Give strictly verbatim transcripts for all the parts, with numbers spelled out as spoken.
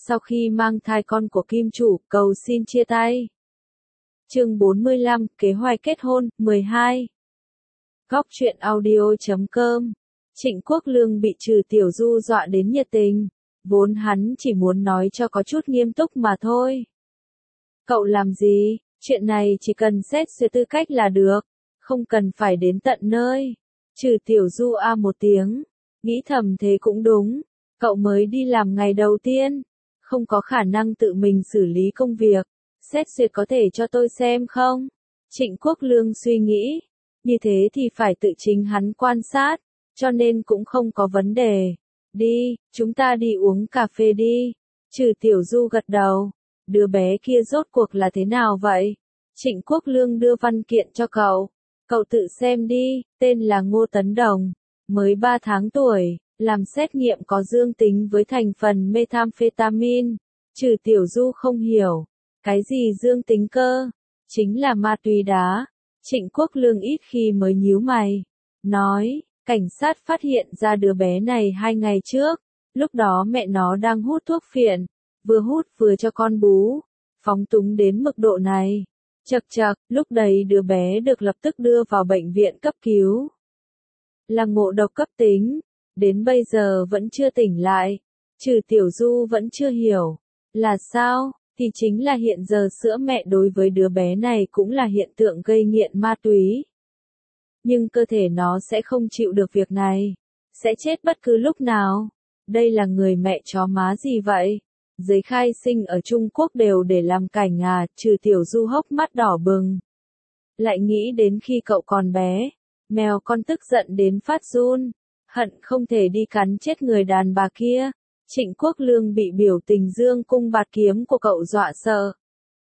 sau khi mang thai con của kim chủ, cầu xin chia tay. Chương bốn mươi lăm, kế hoạch kết hôn, mười hai. Góc truyện audio chấm com. Trịnh Quốc Lương bị Trừ Tiểu Du dọa đến nhiệt tình, vốn hắn chỉ muốn nói cho có chút nghiêm túc mà thôi. Cậu làm gì, chuyện này chỉ cần xét duyệt tư cách là được, không cần phải đến tận nơi. Trừ Tiểu Du a một tiếng, nghĩ thầm thế cũng đúng, cậu mới đi làm ngày đầu tiên, không có khả năng tự mình xử lý công việc, xét duyệt có thể cho tôi xem không? Trịnh Quốc Lương suy nghĩ, như thế thì phải tự chính hắn quan sát, cho nên cũng không có vấn đề. Đi, chúng ta đi uống cà phê đi. Trừ Tiểu Du gật đầu, đứa bé kia rốt cuộc là thế nào vậy? Trịnh Quốc Lương đưa văn kiện cho cậu, cậu tự xem đi, tên là Ngô Tấn Đồng, mới ba tháng tuổi, làm xét nghiệm có dương tính với thành phần methamphetamine. Trừ Tiểu Du không hiểu, cái gì dương tính cơ? Chính là ma túy đá. Trịnh Quốc Lương ít khi mới nhíu mày, nói, cảnh sát phát hiện ra đứa bé này hai ngày trước, lúc đó mẹ nó đang hút thuốc phiện, vừa hút vừa cho con bú, phóng túng đến mức độ này. Chậc chậc, lúc đấy đứa bé được lập tức đưa vào bệnh viện cấp cứu. Là ngộ độc cấp tính, đến bây giờ vẫn chưa tỉnh lại. Trừ Tiểu Du vẫn chưa hiểu, là sao? Thì chính là hiện giờ sữa mẹ đối với đứa bé này cũng là hiện tượng gây nghiện ma túy. Nhưng cơ thể nó sẽ không chịu được việc này, sẽ chết bất cứ lúc nào. Đây là người mẹ chó má gì vậy? Giấy khai sinh ở Trung Quốc đều để làm cảnh à? Trừ Tiểu Du hốc mắt đỏ bừng. Lại nghĩ đến khi cậu còn bé, mèo con tức giận đến phát run, hận không thể đi cắn chết người đàn bà kia. Trịnh Quốc Lương bị biểu tình dương cung bạt kiếm của cậu dọa sợ.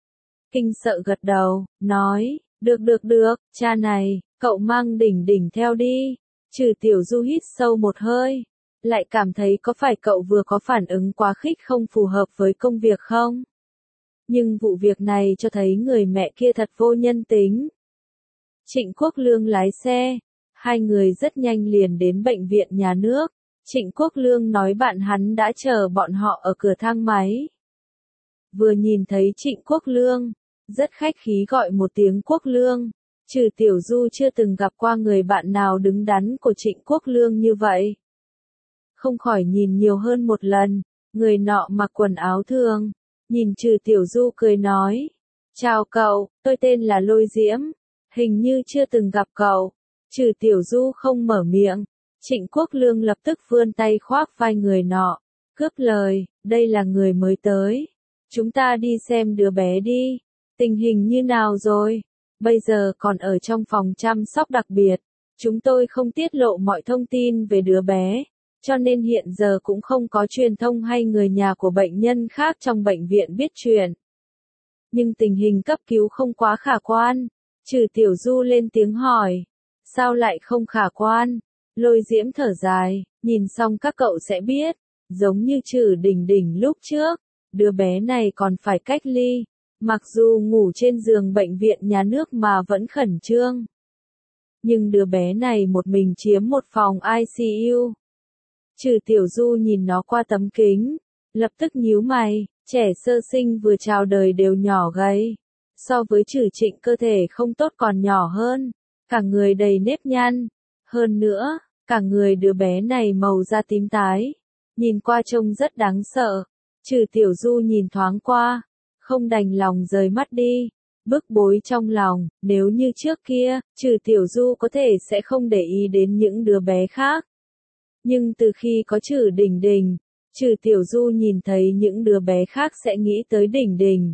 Kinh sợ gật đầu, nói, được được được, cha này, cậu mang Đỉnh Đỉnh theo đi. Trừ Tiểu Du hít sâu một hơi, lại cảm thấy có phải cậu vừa có phản ứng quá khích không phù hợp với công việc không? Nhưng vụ việc này cho thấy người mẹ kia thật vô nhân tính. Trịnh Quốc Lương lái xe, hai người rất nhanh liền đến bệnh viện nhà nước. Trịnh Quốc Lương nói bạn hắn đã chờ bọn họ ở cửa thang máy. Vừa nhìn thấy Trịnh Quốc Lương, rất khách khí gọi một tiếng Quốc Lương. Trừ Tiểu Du chưa từng gặp qua người bạn nào đứng đắn của Trịnh Quốc Lương như vậy. Không khỏi nhìn nhiều hơn một lần, người nọ mặc quần áo thường, nhìn Trừ Tiểu Du cười nói, chào cậu, tôi tên là Lôi Diễm, hình như chưa từng gặp cậu. Trừ Tiểu Du không mở miệng, Trịnh Quốc Lương lập tức vươn tay khoác vai người nọ, cướp lời, đây là người mới tới, chúng ta đi xem đứa bé đi, tình hình như nào rồi, bây giờ còn ở trong phòng chăm sóc đặc biệt, chúng tôi không tiết lộ mọi thông tin về đứa bé, cho nên hiện giờ cũng không có truyền thông hay người nhà của bệnh nhân khác trong bệnh viện biết chuyện. Nhưng tình hình cấp cứu không quá khả quan. Trừ Tiểu Du lên tiếng hỏi, sao lại không khả quan? Lôi Diễm thở dài, nhìn xong các cậu sẽ biết, giống như Trừ Đỉnh Đỉnh lúc trước, đứa bé này còn phải cách ly, mặc dù ngủ trên giường bệnh viện nhà nước mà vẫn khẩn trương. Nhưng đứa bé này một mình chiếm một phòng i xê u. Trừ Tiểu Du nhìn nó qua tấm kính, lập tức nhíu mày, trẻ sơ sinh vừa chào đời đều nhỏ gầy, so với Trừ Trịnh cơ thể không tốt còn nhỏ hơn, cả người đầy nếp nhăn, hơn nữa, cả người đứa bé này màu da tím tái, nhìn qua trông rất đáng sợ. Trừ Tiểu Du nhìn thoáng qua, không đành lòng rời mắt đi, bức bối trong lòng, nếu như trước kia, Trừ Tiểu Du có thể sẽ không để ý đến những đứa bé khác. Nhưng từ khi có Trừ Đỉnh Đỉnh, Trừ Tiểu Du nhìn thấy những đứa bé khác sẽ nghĩ tới Đỉnh Đỉnh.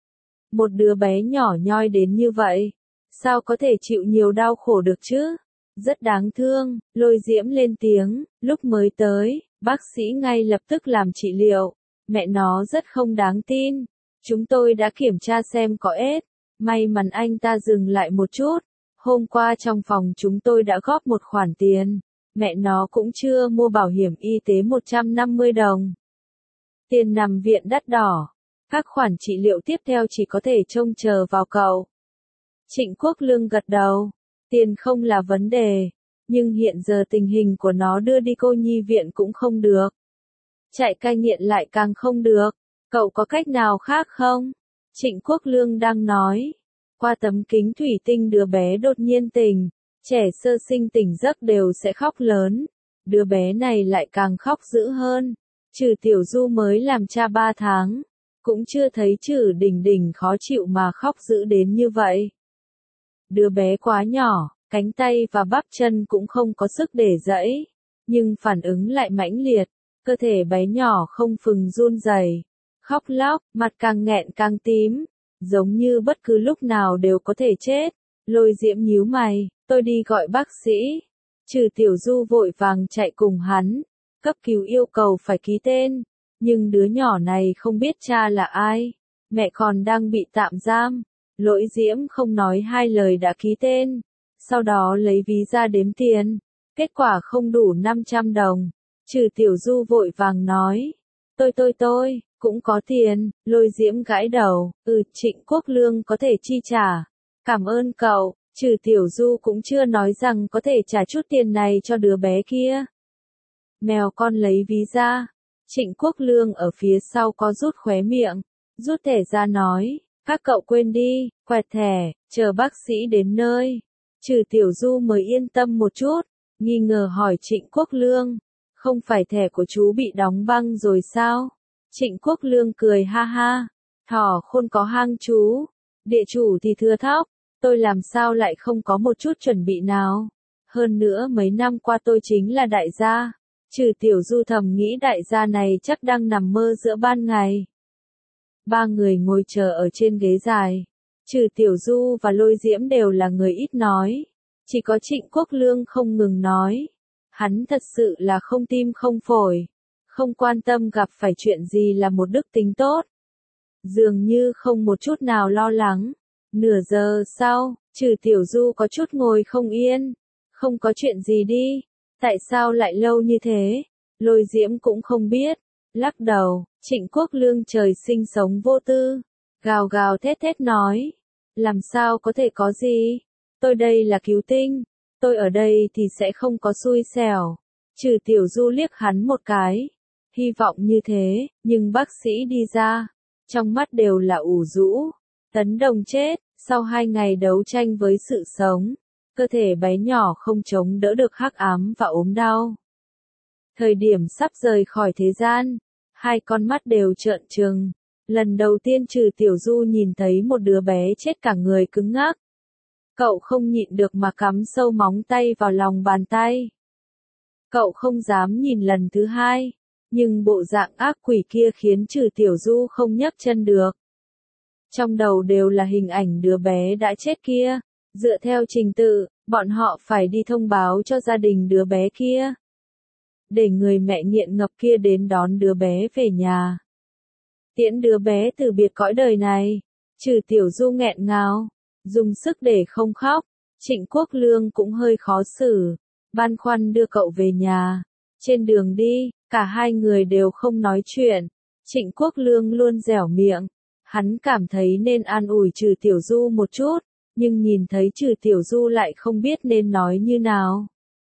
Một đứa bé nhỏ nhoi đến như vậy, sao có thể chịu nhiều đau khổ được chứ? Rất đáng thương. Lôi Diễm lên tiếng, lúc mới tới, bác sĩ ngay lập tức làm trị liệu, mẹ nó rất không đáng tin. Chúng tôi đã kiểm tra xem có ết, may mắn anh ta dừng lại một chút, hôm qua trong phòng chúng tôi đã góp một khoản tiền, mẹ nó cũng chưa mua bảo hiểm y tế một trăm năm mươi đồng. Tiền nằm viện đắt đỏ, các khoản trị liệu tiếp theo chỉ có thể trông chờ vào cậu. Trịnh Quốc Lương gật đầu, tiền không là vấn đề, nhưng hiện giờ tình hình của nó đưa đi cô nhi viện cũng không được. Chạy cai nghiện lại càng không được, Cậu có cách nào khác không? Trịnh Quốc Lương đang nói. Qua tấm kính thủy tinh đứa bé đột nhiên tỉnh. Trẻ sơ sinh tỉnh giấc đều sẽ khóc lớn. Đứa bé này lại càng khóc dữ hơn. Trừ Tiểu Du mới làm cha ba tháng. Cũng chưa thấy Trừ Đình Đình khó chịu mà khóc dữ đến như vậy. Đứa bé quá nhỏ, cánh tay và bắp chân cũng không có sức để giãy. Nhưng phản ứng lại mãnh liệt. Cơ thể bé nhỏ không phừng run rẩy, khóc lóc, mặt càng nghẹn càng tím. Giống như bất cứ lúc nào đều có thể chết. Lôi Diễm nhíu mày, tôi đi gọi bác sĩ. Trừ Tiểu Du vội vàng chạy cùng hắn. Cấp cứu yêu cầu phải ký tên. Nhưng đứa nhỏ này không biết cha là ai. Mẹ còn đang bị tạm giam. Lỗi Diễm không nói hai lời đã ký tên. Sau đó lấy ví ra đếm tiền. Kết quả không đủ năm trăm đồng. Trừ Tiểu Du vội vàng nói. Tôi tôi tôi, cũng có tiền. Lôi Diễm gãi đầu. Ừ, Trịnh Quốc Lương có thể chi trả. Cảm ơn cậu. Trừ Tiểu Du cũng chưa nói rằng có thể trả chút tiền này cho đứa bé kia. Mèo con lấy ví ra. Trịnh Quốc Lương ở phía sau có rút khóe miệng. Rút thẻ ra nói. Các cậu quên đi, quẹt thẻ, chờ bác sĩ đến nơi. Trừ Tiểu Du mới yên tâm một chút. Nghi ngờ hỏi Trịnh Quốc Lương. Không phải thẻ của chú bị đóng băng rồi sao? Trịnh Quốc Lương cười ha ha. Thỏ khôn có hang chú. Địa chủ thì thưa thóc. Tôi làm sao lại không có một chút chuẩn bị nào. Hơn nữa mấy năm qua tôi chính là đại gia. Trừ Tiểu Du thầm nghĩ đại gia này chắc đang nằm mơ giữa ban ngày. Ba người ngồi chờ ở trên ghế dài. Trừ Tiểu Du và Lôi Diễm đều là người ít nói. Chỉ có Trịnh Quốc Lương không ngừng nói. Hắn thật sự là không tim không phổi. Không quan tâm gặp phải chuyện gì là một đức tính tốt. Dường như không một chút nào lo lắng. Nửa giờ sau, Trừ Tiểu Du có chút ngồi không yên. Không có chuyện gì đi. Tại sao lại lâu như thế? Lôi Diễm cũng không biết. Lắc đầu, Trịnh Quốc Lương trời sinh sống vô tư. Gào gào thét thét nói. Làm sao có thể có gì? Tôi đây là cứu tinh. Tôi ở đây thì sẽ không có xui xẻo. Trừ Tiểu Du liếc hắn một cái. Hy vọng như thế, nhưng bác sĩ đi ra. Trong mắt đều là ủ rũ. Tấn Đồng chết, sau hai ngày đấu tranh với sự sống. Cơ thể bé nhỏ không chống đỡ được hắc ám và ốm đau. Thời điểm sắp rời khỏi thế gian, hai con mắt đều trợn trừng. Lần đầu tiên Trừ Tiểu Du nhìn thấy một đứa bé chết cả người cứng ngắc. Cậu không nhịn được mà cắm sâu móng tay vào lòng bàn tay. Cậu không dám nhìn lần thứ hai, nhưng bộ dạng ác quỷ kia khiến Trừ Tiểu Du không nhấc chân được. Trong đầu đều là hình ảnh đứa bé đã chết kia. Dựa theo trình tự, bọn họ phải đi thông báo cho gia đình đứa bé kia. Để người mẹ nghiện ngập kia đến đón đứa bé về nhà. Tiễn đứa bé từ biệt cõi đời này. Trừ Tiểu Du nghẹn ngào, dùng sức để không khóc. Trịnh Quốc Lương cũng hơi khó xử, băn khoăn đưa cậu về nhà. Trên đường đi, cả hai người đều không nói chuyện. Trịnh Quốc Lương luôn dẻo miệng. Hắn cảm thấy nên an ủi Trừ Tiểu Du một chút, nhưng nhìn thấy Trừ Tiểu Du lại không biết nên nói như nào.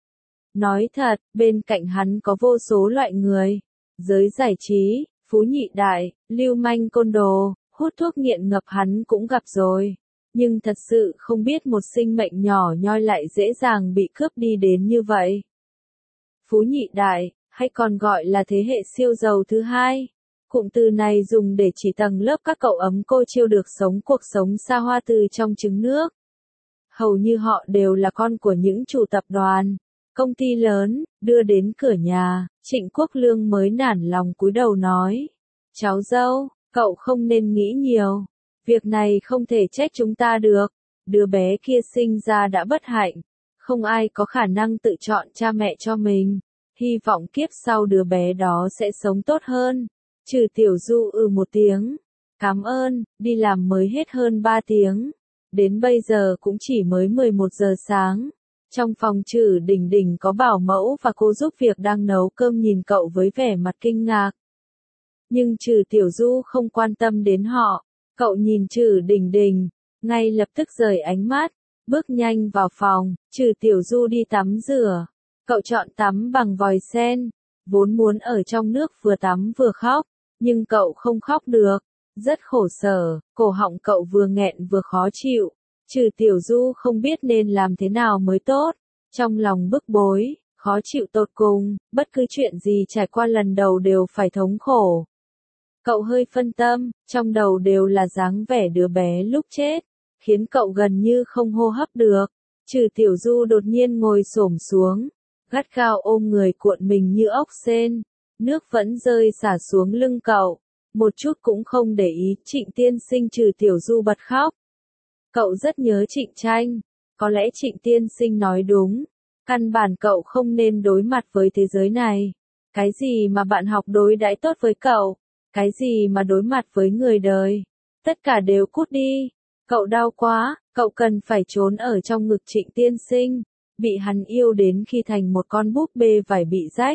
Nói thật, bên cạnh hắn có vô số loại người. Giới giải trí, phú nhị đại, lưu manh côn đồ, hút thuốc nghiện ngập hắn cũng gặp rồi. Nhưng thật sự không biết một sinh mệnh nhỏ nhoi lại dễ dàng bị cướp đi đến như vậy. Phú nhị đại, hay còn gọi là thế hệ siêu giàu thứ hai. Cụm từ này dùng để chỉ tầng lớp các cậu ấm cô chiêu được sống cuộc sống xa hoa từ trong trứng nước. Hầu như họ đều là con của những chủ tập đoàn, công ty lớn, đưa đến cửa nhà. Trịnh Quốc Lương mới nản lòng cúi đầu nói. Cháu dâu, cậu không nên nghĩ nhiều. Việc này không thể trách chúng ta được. Đứa bé kia sinh ra đã bất hạnh. Không ai có khả năng tự chọn cha mẹ cho mình. Hy vọng kiếp sau đứa bé đó sẽ sống tốt hơn. Trừ Tiểu Du ừ một tiếng. Cảm ơn, đi làm mới hết hơn ba tiếng. Đến bây giờ cũng chỉ mới mười một giờ sáng. Trong phòng Trừ Đình Đình có bảo mẫu và cô giúp việc đang nấu cơm nhìn cậu với vẻ mặt kinh ngạc. Nhưng Trừ Tiểu Du không quan tâm đến họ. Cậu nhìn Trừ Đình Đình, ngay lập tức rời ánh mắt, bước nhanh vào phòng. Trừ Tiểu Du đi tắm rửa. Cậu chọn tắm bằng vòi sen, vốn muốn ở trong nước vừa tắm vừa khóc, Nhưng cậu không khóc được. Rất khổ sở, cổ họng cậu vừa nghẹn vừa khó chịu. Trừ Tiểu Du không biết nên làm thế nào mới tốt. Trong lòng bức bối, khó chịu tột cùng, bất cứ chuyện gì trải qua lần đầu đều phải thống khổ. Cậu hơi phân tâm, trong đầu đều là dáng vẻ đứa bé lúc chết, khiến cậu gần như không hô hấp được. Trừ Tiểu Du đột nhiên ngồi xổm xuống, gắt gao ôm người cuộn mình như ốc sên, nước vẫn rơi xả xuống lưng cậu, một chút cũng không để ý. Trịnh tiên sinh. Trừ Tiểu Du bật khóc. Cậu rất nhớ Trịnh Tranh, có lẽ Trịnh tiên sinh nói đúng, căn bản cậu không nên đối mặt với thế giới này. Cái gì mà bạn học đối đãi tốt với cậu, cái gì mà đối mặt với người đời, tất cả đều cút đi. Cậu đau quá, cậu cần phải trốn ở trong ngực Trịnh tiên sinh, bị hắn yêu đến khi thành một con búp bê vải bị rách.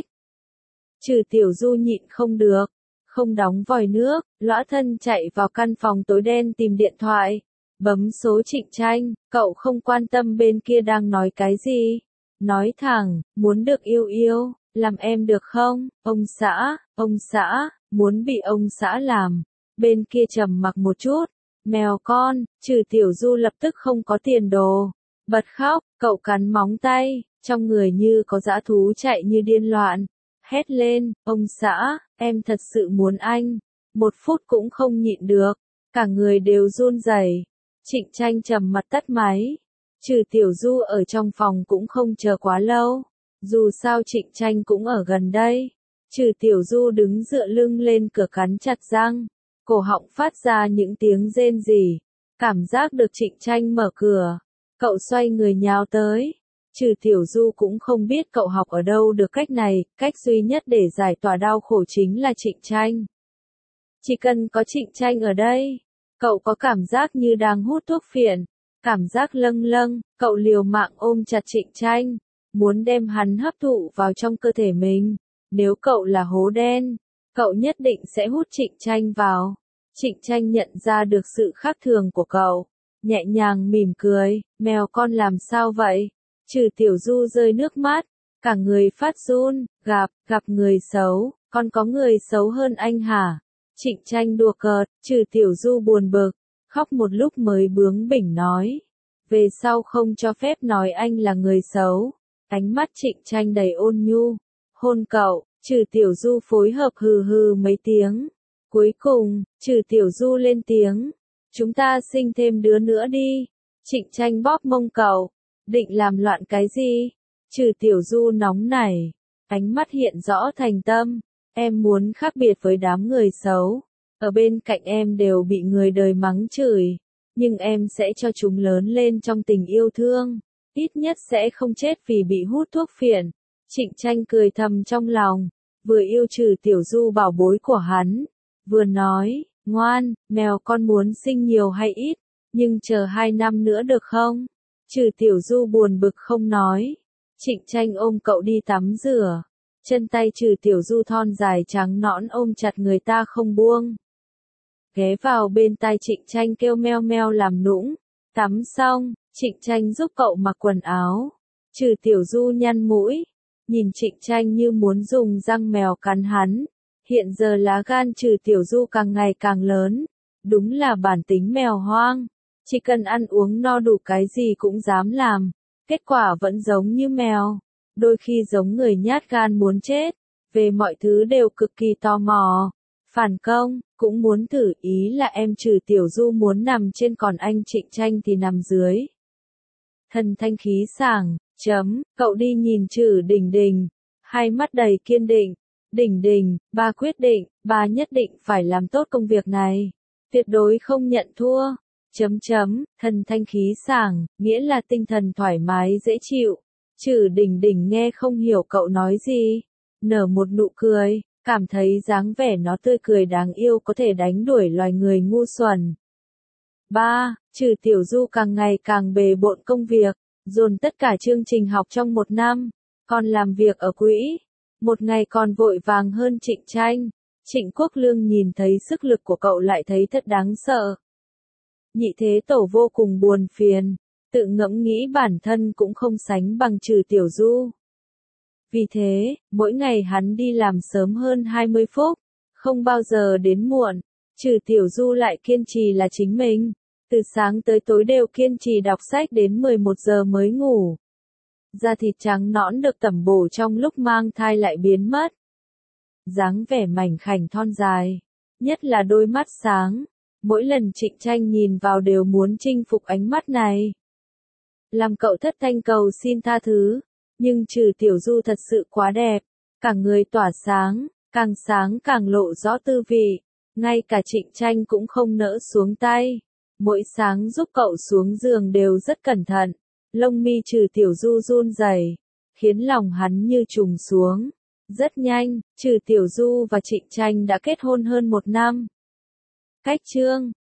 Trừ Tiểu Du nhịn không được, không đóng vòi nước, lõa thân chạy vào căn phòng tối đen tìm điện thoại, bấm số Trịnh Tranh. Cậu không quan tâm bên kia đang nói cái gì, nói thẳng, muốn được yêu yêu, làm em được không? Ông xã, ông xã, muốn bị ông xã làm. Bên kia trầm mặc một chút, mèo con. Trừ Tiểu Du lập tức không có tiền đồ, bật khóc. Cậu cắn móng tay, trong người như có dã thú chạy như điên loạn, hét lên, ông xã, em thật sự muốn anh. Một phút cũng không nhịn được, cả người đều run rẩy. Trịnh Tranh trầm mặt tắt máy. Trừ Tiểu Du ở trong phòng cũng không chờ quá lâu, dù sao Trịnh Tranh cũng ở gần đây. Trừ Tiểu Du đứng dựa lưng lên cửa cắn chặt răng, cổ họng phát ra những tiếng rên rỉ. Cảm giác được Trịnh Tranh mở cửa, cậu xoay người nhào tới. Trừ Tiểu Du cũng không biết cậu học ở đâu được cách này, cách duy nhất để giải tỏa đau khổ chính là Trịnh Tranh. Chỉ cần có Trịnh Tranh ở đây, cậu có cảm giác như đang hút thuốc phiện, cảm giác lâng lâng. Cậu liều mạng ôm chặt Trịnh Tranh, muốn đem hắn hấp thụ vào trong cơ thể mình. Nếu cậu là hố đen, cậu nhất định sẽ hút Trịnh Tranh vào. Trịnh Tranh nhận ra được sự khác thường của cậu, nhẹ nhàng mỉm cười, mèo con làm sao vậy? Trừ Tiểu Du rơi nước mắt, cả người phát run, gặp, gặp người xấu, con có người xấu hơn anh hả? Trịnh Tranh đùa cợt. Trừ Tiểu Du buồn bực, khóc một lúc mới bướng bỉnh nói, về sau không cho phép nói anh là người xấu. Ánh mắt Trịnh Tranh đầy ôn nhu, hôn cậu. Trừ Tiểu Du phối hợp hừ hừ mấy tiếng. Cuối cùng, Trừ Tiểu Du lên tiếng, chúng ta sinh thêm đứa nữa đi. Trịnh Tranh bóp mông cậu, định làm loạn cái gì? Trừ Tiểu Du nóng nảy, ánh mắt hiện rõ thành tâm, em muốn khác biệt với đám người xấu, ở bên cạnh em đều bị người đời mắng chửi, nhưng em sẽ cho chúng lớn lên trong tình yêu thương, ít nhất sẽ không chết vì bị hút thuốc phiện. Trịnh Tranh cười thầm trong lòng, vừa yêu Trừ Tiểu Du bảo bối của hắn, vừa nói, ngoan, mèo con muốn sinh nhiều hay ít, nhưng chờ hai năm nữa được không? Trừ Tiểu Du buồn bực không nói. Trịnh Tranh ôm cậu đi tắm rửa, chân tay Trừ Tiểu Du thon dài trắng nõn ôm chặt người ta không buông. Ghé vào bên tai Trịnh Tranh kêu meo meo làm nũng. Tắm xong, Trịnh Tranh giúp cậu mặc quần áo. Trừ Tiểu Du nhăn mũi, nhìn Trịnh Tranh như muốn dùng răng mèo cắn hắn. Hiện giờ lá gan Trừ Tiểu Du càng ngày càng lớn, đúng là bản tính mèo hoang. Chỉ cần ăn uống no đủ cái gì cũng dám làm, kết quả vẫn giống như mèo, đôi khi giống người nhát gan muốn chết, về mọi thứ đều cực kỳ tò mò, phản công, cũng muốn thử. Ý là em Trừ Tiểu Du muốn nằm trên còn anh Trịnh Tranh thì nằm dưới. Thần thanh khí sảng, chấm, cậu đi nhìn Trừ Đình Đình, hai mắt đầy kiên định. Đình Đình, ba quyết định, ba nhất định phải làm tốt công việc này, tuyệt đối không nhận thua. Chấm chấm, thần thanh khí sảng, nghĩa là tinh thần thoải mái dễ chịu. Trừ Đình Đình nghe không hiểu cậu nói gì, nở một nụ cười, cảm thấy dáng vẻ nó tươi cười đáng yêu có thể đánh đuổi loài người ngu xuẩn. ba. Trừ Tiểu Du càng ngày càng bề bộn công việc, dồn tất cả chương trình học trong một năm, còn làm việc ở quỹ. Một ngày còn vội vàng hơn Trịnh Tranh. Trịnh Quốc Lương nhìn thấy sức lực của cậu lại thấy thật đáng sợ. Nhị Thế Tổ vô cùng buồn phiền, tự ngẫm nghĩ bản thân cũng không sánh bằng Trừ Tiểu Du. Vì thế, mỗi ngày hắn đi làm sớm hơn hai mươi phút, Không bao giờ đến muộn, Trừ Tiểu Du lại kiên trì là chính mình. Từ sáng tới tối đều kiên trì đọc sách đến mười một giờ mới ngủ. Da thịt trắng nõn được tẩm bổ trong lúc mang thai lại biến mất. Dáng vẻ mảnh khảnh thon dài, nhất là đôi mắt sáng, mỗi lần Trịnh Tranh nhìn vào đều muốn chinh phục ánh mắt này. Làm cậu thất thanh cầu xin tha thứ, nhưng Trừ Tiểu Du thật sự quá đẹp, cả người tỏa sáng, càng sáng càng lộ rõ tư vị, ngay cả Trịnh Tranh cũng không nỡ xuống tay. Mỗi sáng giúp cậu xuống giường đều rất cẩn thận, lông mi Trừ Tiểu Du run rẩy, khiến lòng hắn như trùng xuống. Rất nhanh, Trừ Tiểu Du và Trịnh Tranh đã kết hôn hơn một năm. Cách chương